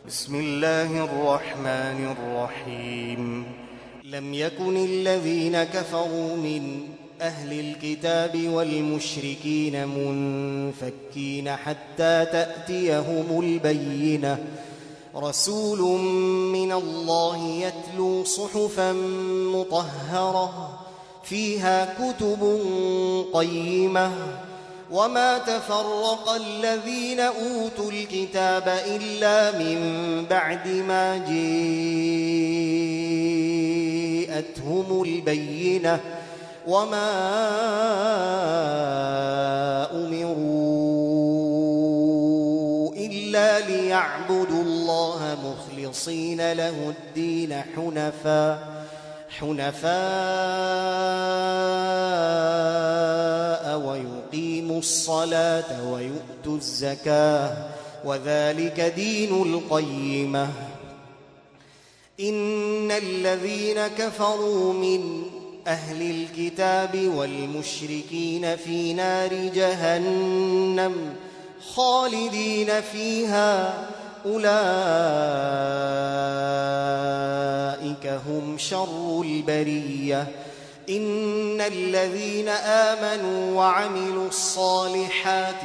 بسم الله الرحمن الرحيم. لم يكن الذين كفروا من أهل الكتاب والمشركين منفكين حتى تأتيهم البينة. رسول من الله يتلو صحفا مطهرة فيها كتب قيمة وما تفرق الذين أوتوا الكتاب إلا من بعد ما جاءتهم البينة وما أمروا إلا ليعبدوا الله مخلصين له الدين حنفاء ويقيموا الصلاة ويؤتوا الزكاة وذلك دين القيمة. إن الذين كفروا من أهل الكتاب والمشركين في نار جهنم خالدين فيها أولئك هم شر البرية. إن الذين آمنوا وعملوا الصالحات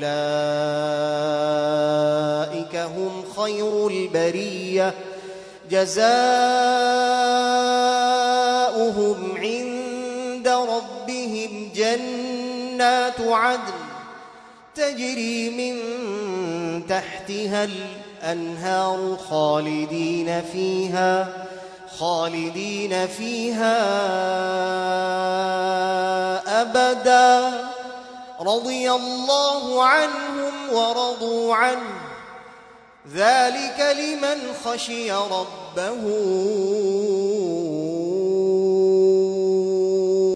أولئك هم خير البرية جزاؤهم عند ربهم جنات عدن تجري من تحتها الأنهار خالدين فيها أبدا رضي الله عنهم ورضوا عنه ذلك لمن خشي ربه